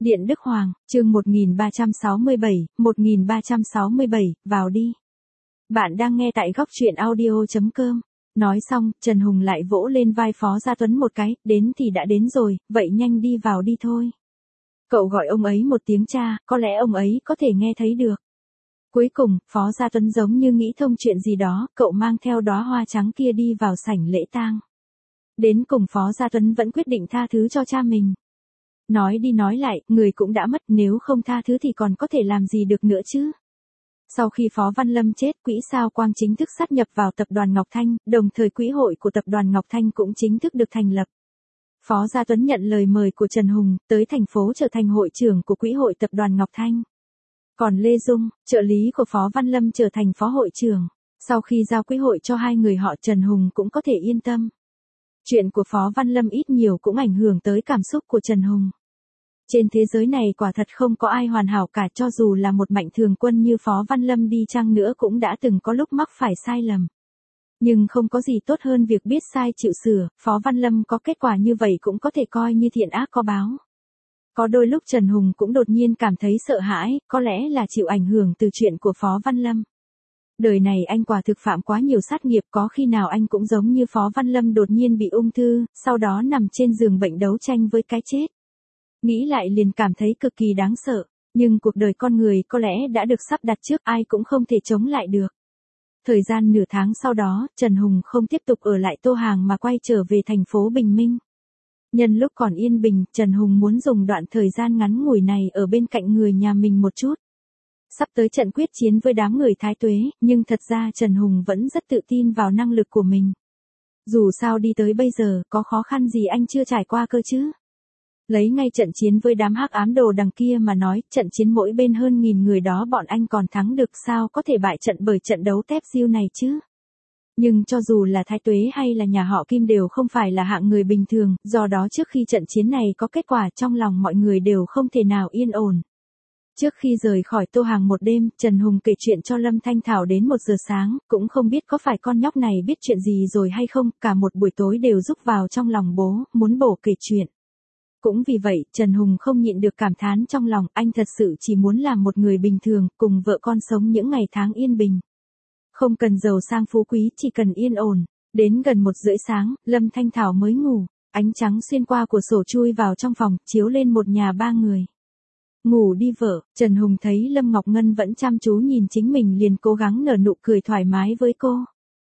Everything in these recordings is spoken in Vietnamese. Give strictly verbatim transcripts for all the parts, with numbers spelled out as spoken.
Điện Đức Hoàng, chương một nghìn ba trăm sáu mươi bảy, một nghìn ba trăm sáu mươi bảy, vào đi. Bạn đang nghe tại góc truyện audio chấm com. Nói xong, Trần Hùng lại vỗ lên vai Phó Gia Tuấn một cái, đến thì đã đến rồi, vậy nhanh đi vào đi thôi. Cậu gọi ông ấy một tiếng cha, có lẽ ông ấy có thể nghe thấy được. Cuối cùng, Phó Gia Tuấn giống như nghĩ thông chuyện gì đó, cậu mang theo đóa hoa trắng kia đi vào sảnh lễ tang. Đến cùng Phó Gia Tuấn vẫn quyết định tha thứ cho cha mình. Nói đi nói lại, người cũng đã mất, nếu không tha thứ thì còn có thể làm gì được nữa chứ. Sau khi Phó Văn Lâm chết, quỹ sao Quang chính thức sát nhập vào tập đoàn Ngọc Thanh, đồng thời quỹ hội của tập đoàn Ngọc Thanh cũng chính thức được thành lập. Phó Gia Tuấn nhận lời mời của Trần Hùng, tới thành phố trở thành hội trưởng của quỹ hội tập đoàn Ngọc Thanh. Còn Lê Dung, trợ lý của Phó Văn Lâm trở thành phó hội trưởng. Sau khi giao quỹ hội cho hai người họ, Trần Hùng cũng có thể yên tâm. Chuyện của Phó Văn Lâm ít nhiều cũng ảnh hưởng tới cảm xúc của Trần Hùng. Trên thế giới này quả thật không có ai hoàn hảo cả, cho dù là một mạnh thường quân như Phó Văn Lâm đi chăng nữa cũng đã từng có lúc mắc phải sai lầm. Nhưng không có gì tốt hơn việc biết sai chịu sửa, Phó Văn Lâm có kết quả như vậy cũng có thể coi như thiện ác có báo. Có đôi lúc Trần Hùng cũng đột nhiên cảm thấy sợ hãi, có lẽ là chịu ảnh hưởng từ chuyện của Phó Văn Lâm. Đời này anh quả thực phạm quá nhiều sát nghiệp, có khi nào anh cũng giống như Phó Văn Lâm đột nhiên bị ung thư, sau đó nằm trên giường bệnh đấu tranh với cái chết. Nghĩ lại liền cảm thấy cực kỳ đáng sợ, nhưng cuộc đời con người có lẽ đã được sắp đặt trước, ai cũng không thể chống lại được. Thời gian nửa tháng sau đó, Trần Hùng không tiếp tục ở lại Tô Hàng mà quay trở về thành phố Bình Minh. Nhân lúc còn yên bình, Trần Hùng muốn dùng đoạn thời gian ngắn ngủi này ở bên cạnh người nhà mình một chút. Sắp tới trận quyết chiến với đám người Thái Tuế, nhưng thật ra Trần Hùng vẫn rất tự tin vào năng lực của mình. Dù sao đi tới bây giờ, có khó khăn gì anh chưa trải qua cơ chứ. Lấy ngay trận chiến với đám hắc ám đồ đằng kia mà nói, trận chiến mỗi bên hơn nghìn người đó bọn anh còn thắng được, sao có thể bại trận bởi trận đấu tép diêu này chứ. Nhưng cho dù là Thái Tuế hay là nhà họ Kim đều không phải là hạng người bình thường, do đó trước khi trận chiến này có kết quả, trong lòng mọi người đều không thể nào yên ổn. Trước khi rời khỏi Tô Hàng một đêm, Trần Hùng kể chuyện cho Lâm Thanh Thảo đến một giờ sáng, cũng không biết có phải con nhóc này biết chuyện gì rồi hay không, cả một buổi tối đều rúc vào trong lòng bố, muốn bổ kể chuyện. Cũng vì vậy, Trần Hùng không nhịn được cảm thán trong lòng, anh thật sự chỉ muốn làm một người bình thường, cùng vợ con sống những ngày tháng yên bình. Không cần giàu sang phú quý, chỉ cần yên ổn. Đến gần một rưỡi sáng, Lâm Thanh Thảo mới ngủ, ánh trắng xuyên qua cửa sổ chui vào trong phòng, chiếu lên một nhà ba người. Ngủ đi vợ, Trần Hùng thấy Lâm Ngọc Ngân vẫn chăm chú nhìn chính mình liền cố gắng nở nụ cười thoải mái với cô.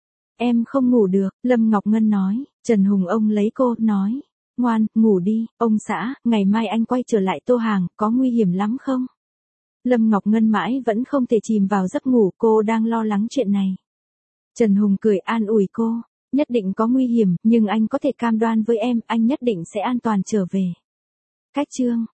Em không ngủ được, Lâm Ngọc Ngân nói. Trần Hùng ôm lấy cô, nói. Ngoan, ngủ đi, ông xã, ngày mai anh quay trở lại Tô Hàng, có nguy hiểm lắm không? Lâm Ngọc Ngân mãi vẫn không thể chìm vào giấc ngủ, cô đang lo lắng chuyện này. Trần Hùng cười an ủi cô, nhất định có nguy hiểm, nhưng anh có thể cam đoan với em, anh nhất định sẽ an toàn trở về. Cách chương